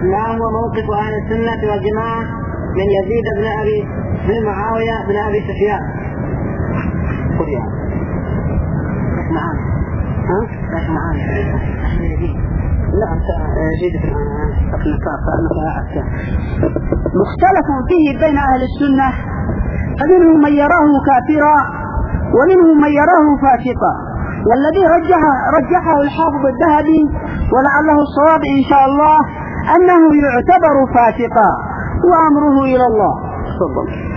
ما هو موقف أهل السنة والجماعة من يزيد بن معاوية بن أبي سفيان؟ قل يا معانا ليش معانا لا أنت يزيد بن مختلف فيه بين أهل السنة، فمنهم من يراه كافرا ومنهم من يراه فاسقا، والذي رجحه الحافظ الذهبي ولعله الصواب إن شاء الله أنه يعتبر فاسقا وأمره إلى الله.